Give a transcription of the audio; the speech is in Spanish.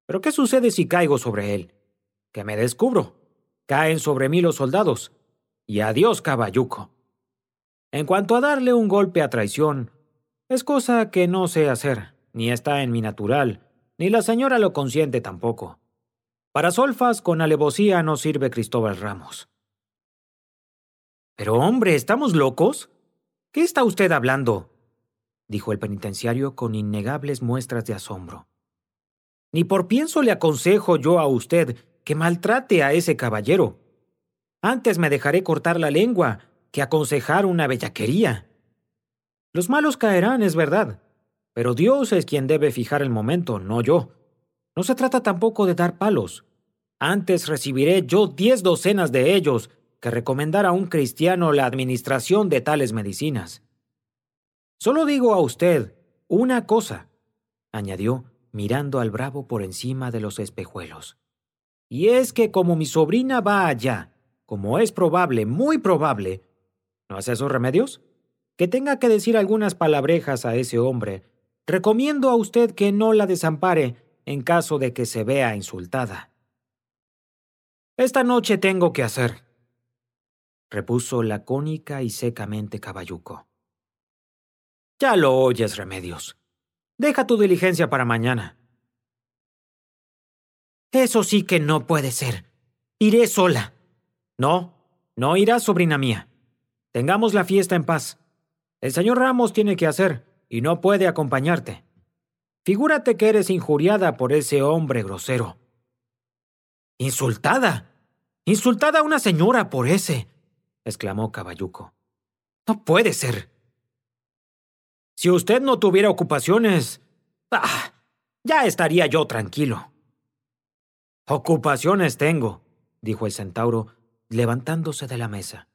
Pero ¿qué sucede si caigo sobre él? Que me descubro. Caen sobre mí los soldados. Y adiós, caballuco. En cuanto a darle un golpe a traición, es cosa que no sé hacer, ni está en mi natural, ni la señora lo consiente tampoco. Para solfas con alevosía no sirve Cristóbal Ramos. Pero hombre, ¿estamos locos? ¿Qué está usted hablando?, dijo el penitenciario con innegables muestras de asombro. Ni por pienso le aconsejo yo a usted que maltrate a ese caballero. Antes me dejaré cortar la lengua que aconsejar una bellaquería. Los malos caerán, es verdad, pero Dios es quien debe fijar el momento, no yo. No se trata tampoco de dar palos. Antes recibiré yo 10 docenas de ellos que recomendar a un cristiano la administración de tales medicinas. Solo digo a usted una cosa, añadió, mirando al bravo por encima de los espejuelos. Y es que como mi sobrina va allá, como es probable, muy probable, ¿no hace esos remedios?, que tenga que decir algunas palabrejas a ese hombre, recomiendo a usted que no la desampare en caso de que se vea insultada. Esta noche tengo que hacer, repuso lacónica y secamente Caballuco. Ya lo oyes, Remedios. Deja tu diligencia para mañana. Eso sí que no puede ser. Iré sola. No, no irás, sobrina mía. Tengamos la fiesta en paz. El señor Ramos tiene que hacer, y no puede acompañarte. Figúrate que eres injuriada por ese hombre grosero. ¿Insultada? ¿Insultada a una señora por ese?, exclamó Caballuco. No puede ser. Si usted no tuviera ocupaciones, ya estaría yo tranquilo. Ocupaciones tengo, dijo el centauro, levantándose de la mesa.